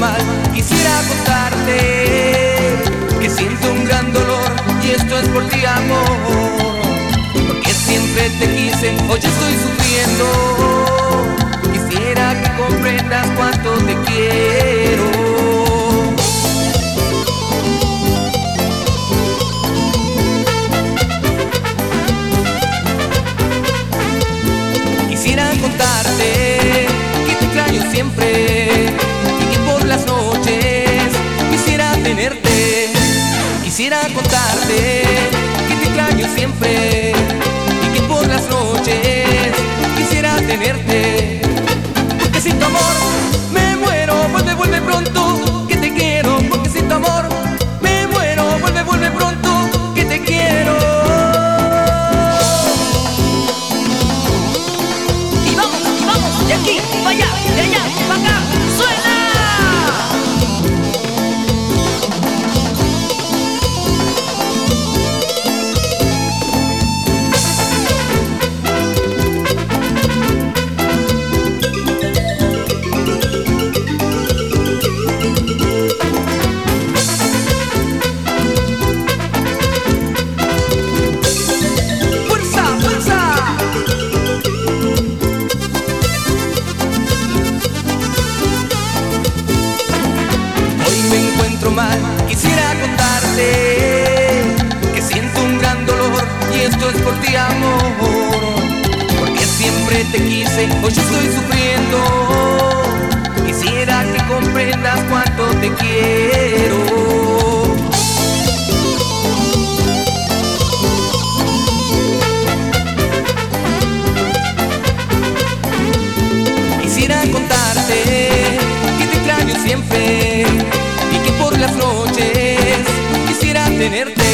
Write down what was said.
mal, quisiera contarte que siento un gran dolor y esto es por ti, amor. Porque siempre te quise, hoy estoy sufriendo. Quisiera que comprendas cuánto te quiero. Quisiera contarte que te extraño siempre y que por las noches quisiera tenerte. Quisiera contarte que te extraño siempre y que por las noches quisiera tenerte. Porque sin tu amor me muero, vuelve, vuelve pronto, que te quiero. Porque sin tu amor me muero, vuelve, vuelve pronto, que te quiero. De aquí para allá, de allá para acá, ¡suena! ¡Fuerza, fuerza! Mal, quisiera contarte que siento un gran dolor y esto es por ti, amor. Porque siempre te quise, hoy yo estoy sufriendo. Quisiera que comprendas cuánto te quiero. Quisiera contarte que te extraño siempre y que por las noches quisiera tenerte.